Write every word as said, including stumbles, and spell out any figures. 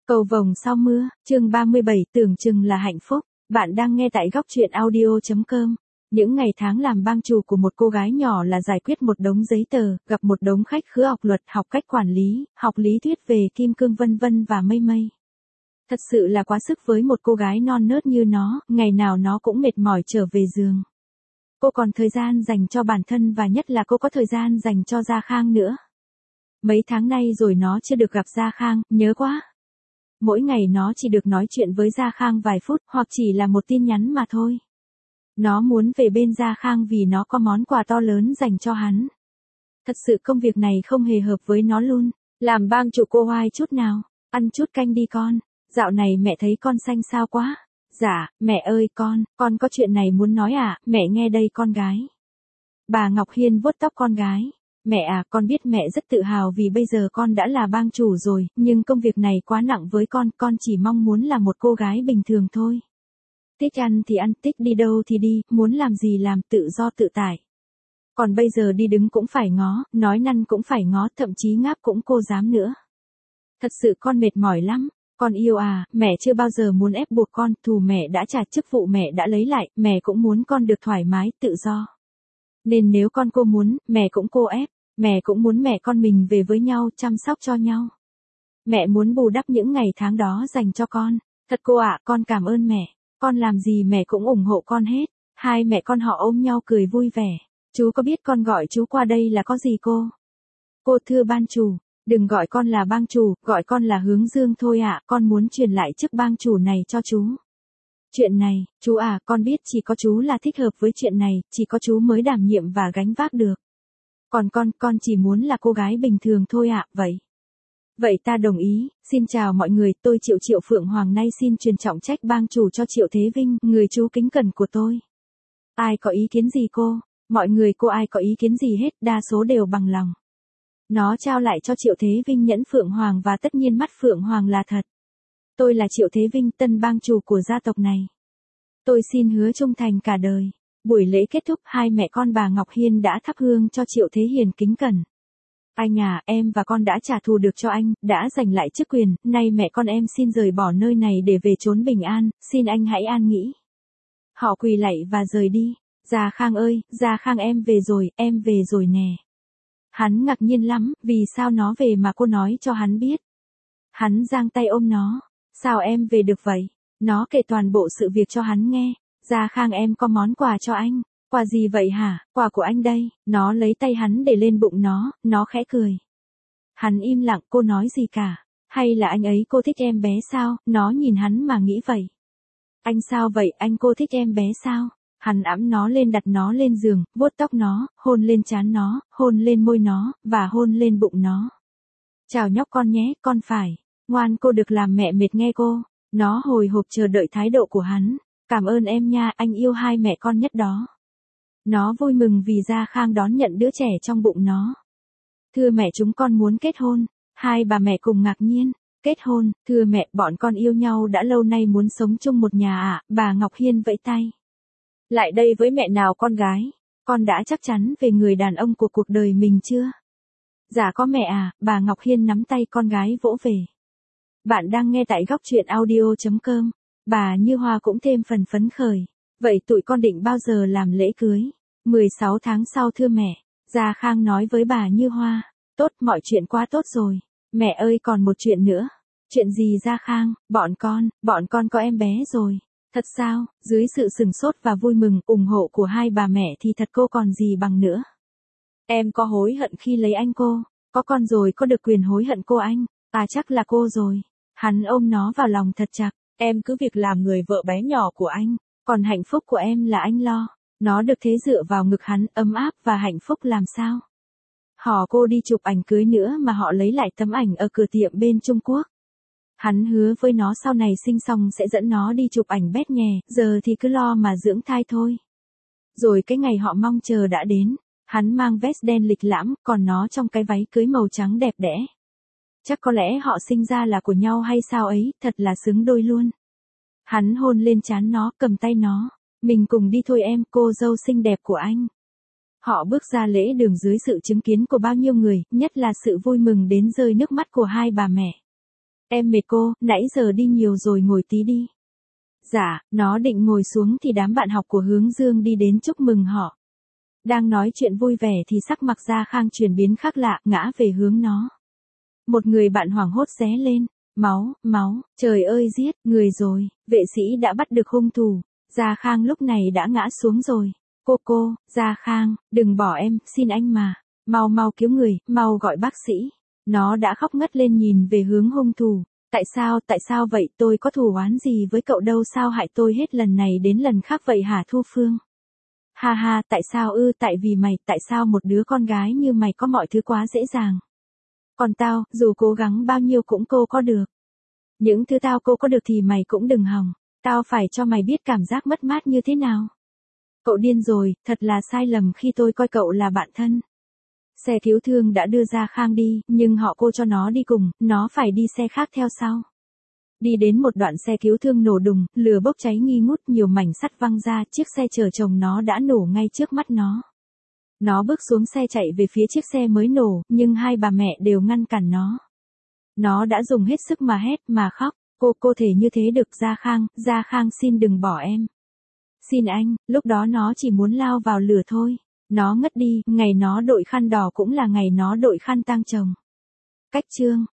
Cầu vồng sau mưa, chương ba mươi bảy tưởng chừng là hạnh phúc. Bạn đang nghe tại góc truyện audio chấm com. Những ngày tháng làm bang chủ của một cô gái nhỏ là giải quyết một đống giấy tờ, gặp một đống khách khứa học luật, học cách quản lý, học lý thuyết về kim cương vân vân và mây mây. Thật sự là quá sức với một cô gái non nớt như nó, ngày nào nó cũng mệt mỏi trở về giường. Cô còn thời gian dành cho bản thân và nhất là cô có thời gian dành cho Gia Khang nữa. Mấy tháng nay rồi nó chưa được gặp Gia Khang, nhớ quá. Mỗi ngày nó chỉ được nói chuyện với Gia Khang vài phút hoặc chỉ là một tin nhắn mà thôi. Nó muốn về bên Gia Khang vì nó có món quà to lớn dành cho hắn. Thật sự công việc này không hề hợp với nó luôn. Làm bang chủ cô oai chút nào. Ăn chút canh đi con. Dạo này mẹ thấy con xanh xao quá. Dạ, mẹ ơi con, con có chuyện này muốn nói à, mẹ nghe đây con gái. Bà Ngọc Hiên vuốt tóc con gái. Mẹ à, con biết mẹ rất tự hào vì bây giờ con đã là bang chủ rồi, nhưng công việc này quá nặng với con, con chỉ mong muốn là một cô gái bình thường thôi. Thích ăn thì ăn, thích đi đâu thì đi, muốn làm gì làm, tự do tự tại. Còn bây giờ đi đứng cũng phải ngó, nói năn cũng phải ngó, thậm chí ngáp cũng cô dám nữa. Thật sự con mệt mỏi lắm. Con yêu à, mẹ chưa bao giờ muốn ép buộc con, thù mẹ đã trả, chức vụ mẹ đã lấy lại, mẹ cũng muốn con được thoải mái, tự do. Nên nếu con cô muốn, mẹ cũng cô ép, mẹ cũng muốn mẹ con mình về với nhau, chăm sóc cho nhau. Mẹ muốn bù đắp những ngày tháng đó dành cho con. Thật cô ạ, con cảm ơn mẹ, con làm gì mẹ cũng ủng hộ con hết. Hai mẹ con họ ôm nhau cười vui vẻ. Chú có biết con gọi chú qua đây là có gì cô? Cô thưa ban chủ. Đừng gọi con là bang chủ, gọi con là Hướng Dương thôi ạ, con muốn truyền lại chức bang chủ này cho chú. Chuyện này, chú à, con biết chỉ có chú là thích hợp với chuyện này, chỉ có chú mới đảm nhiệm và gánh vác được. Còn con, con chỉ muốn là cô gái bình thường thôi ạ, vậy. Vậy ta đồng ý, xin chào mọi người, tôi Triệu Triệu Phượng Hoàng nay xin truyền trọng trách bang chủ cho Triệu Thế Vinh, người chú kính cẩn của tôi. Ai có ý kiến gì cô? Mọi người cô ai có ý kiến gì hết, đa số đều bằng lòng. Nó trao lại cho Triệu Thế Vinh nhẫn Phượng Hoàng và tất nhiên mắt Phượng Hoàng là thật. Tôi là Triệu Thế Vinh, tân bang chủ của gia tộc này. Tôi xin hứa trung thành cả đời. Buổi lễ kết thúc, hai mẹ con bà Ngọc Hiên đã thắp hương cho Triệu Thế Hiền kính cẩn. Anh à, em và con đã trả thù được cho anh, đã giành lại chức quyền, nay mẹ con em xin rời bỏ nơi này để về chốn bình an, xin anh hãy an nghĩ. Họ quỳ lạy và rời đi. Gia Khang ơi, Gia Khang em về rồi, em về rồi nè. Hắn ngạc nhiên lắm, vì sao nó về mà cô nói cho hắn biết. Hắn giang tay ôm nó. Sao em về được vậy? Nó kể toàn bộ sự việc cho hắn nghe. Gia Khang em có món quà cho anh. Quà gì vậy hả? Quà của anh đây. Nó lấy tay hắn để lên bụng nó, nó khẽ cười. Hắn im lặng, cô nói gì cả. Hay là anh ấy cô thích em bé sao? Nó nhìn hắn mà nghĩ vậy. Anh sao vậy, anh cô thích em bé sao? Hắn ẵm nó lên đặt nó lên giường, vuốt tóc nó, hôn lên trán nó, hôn lên môi nó, và hôn lên bụng nó. Chào nhóc con nhé, con phải. Ngoan cô được làm mẹ mệt nghe cô. Nó hồi hộp chờ đợi thái độ của hắn. Cảm ơn em nha, anh yêu hai mẹ con nhất đó. Nó vui mừng vì Gia Khang đón nhận đứa trẻ trong bụng nó. Thưa mẹ chúng con muốn kết hôn. Hai bà mẹ cùng ngạc nhiên. Kết hôn, thưa mẹ, bọn con yêu nhau đã lâu nay muốn sống chung một nhà ạ, à, bà Ngọc Hiên vẫy tay. Lại đây với mẹ nào con gái, con đã chắc chắn về người đàn ông của cuộc đời mình chưa? Dạ có mẹ à, bà Ngọc Hiên nắm tay con gái vỗ về. Bạn đang nghe tại góc truyện audio chấm com, bà Như Hoa cũng thêm phần phấn khởi. Vậy tụi con định bao giờ làm lễ cưới? mười sáu tháng sau thưa mẹ, Gia Khang nói với bà Như Hoa. Tốt, mọi chuyện quá tốt rồi. Mẹ ơi còn một chuyện nữa. Chuyện gì Gia Khang? Bọn con, bọn con có em bé rồi. Thật sao? Dưới sự sừng sốt và vui mừng, ủng hộ của hai bà mẹ thì thật cô còn gì bằng nữa. Em có hối hận khi lấy anh cô? Có con rồi có được quyền hối hận cô anh? À chắc là cô rồi. Hắn ôm nó vào lòng thật chặt. Em cứ việc làm người vợ bé nhỏ của anh. Còn hạnh phúc của em là anh lo. Nó được thế dựa vào ngực hắn ấm áp và hạnh phúc làm sao? Họ cô đi chụp ảnh cưới nữa mà họ lấy lại tấm ảnh ở cửa tiệm bên Trung Quốc. Hắn hứa với nó sau này sinh xong sẽ dẫn nó đi chụp ảnh bét nhè, giờ thì cứ lo mà dưỡng thai thôi. Rồi cái ngày họ mong chờ đã đến, hắn mang vest đen lịch lãm, còn nó trong cái váy cưới màu trắng đẹp đẽ. Chắc có lẽ họ sinh ra là của nhau hay sao ấy, thật là xứng đôi luôn. Hắn hôn lên trán nó, cầm tay nó. Mình cùng đi thôi em, cô dâu xinh đẹp của anh. Họ bước ra lễ đường dưới sự chứng kiến của bao nhiêu người, nhất là sự vui mừng đến rơi nước mắt của hai bà mẹ. Em mệt cô, nãy giờ đi nhiều rồi ngồi tí đi. Dạ, nó định ngồi xuống thì đám bạn học của Hướng Dương đi đến chúc mừng họ. Đang nói chuyện vui vẻ thì sắc mặt Gia Khang chuyển biến khác lạ, ngã về hướng nó. Một người bạn hoảng hốt ré lên. Máu, máu, trời ơi giết, người rồi, vệ sĩ đã bắt được hung thủ. Gia Khang lúc này đã ngã xuống rồi. Cô cô, Gia Khang, đừng bỏ em, xin anh mà. Mau mau cứu người, mau gọi bác sĩ. Nó đã khóc ngất lên nhìn về hướng hung thủ. Tại sao, tại sao vậy, tôi có thù oán gì với cậu đâu, sao hại tôi hết lần này đến lần khác vậy hả Thu Phương? Ha ha, tại sao ư, tại vì mày, tại sao một đứa con gái như mày có mọi thứ quá dễ dàng. Còn tao, dù cố gắng bao nhiêu cũng cô có được. Những thứ tao cô có được thì mày cũng đừng hòng. Tao phải cho mày biết cảm giác mất mát như thế nào. Cậu điên rồi, thật là sai lầm khi tôi coi cậu là bạn thân. Xe cứu thương đã đưa Gia Khang đi, nhưng họ cô cho nó đi cùng, nó phải đi xe khác theo sau. Đi đến một đoạn xe cứu thương nổ đùng, lửa bốc cháy nghi ngút, nhiều mảnh sắt văng ra, chiếc xe chở chồng nó đã nổ ngay trước mắt nó. Nó bước xuống xe chạy về phía chiếc xe mới nổ, nhưng hai bà mẹ đều ngăn cản nó. Nó đã dùng hết sức mà hét, mà khóc, cô, cô thể như thế được Gia Khang, Gia Khang xin đừng bỏ em. Xin anh, lúc đó nó chỉ muốn lao vào lửa thôi. Nó ngất đi, ngày nó đội khăn đỏ cũng là ngày nó đội khăn tang chồng. Cách chương